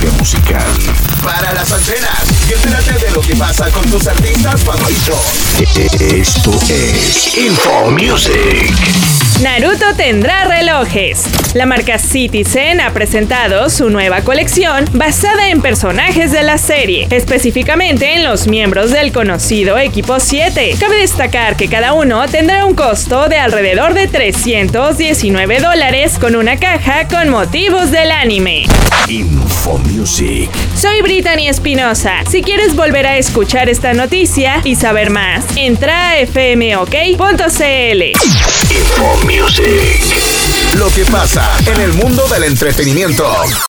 industria musical. Para las antenas y entérate de lo que pasa con tus artistas favoritos. Esto es Info Music. Naruto tendrá relojes. La marca Citizen ha presentado su nueva colección basada en personajes de la serie, específicamente en los miembros del conocido Equipo 7. Cabe destacar que cada uno tendrá un costo de alrededor de $319 con una caja con motivos del anime. Info Music. Soy Brittany Espinosa. Si quieres volver a escuchar esta noticia y saber más, entra a fmok.cl. Info Music. Lo que pasa en el mundo del entretenimiento.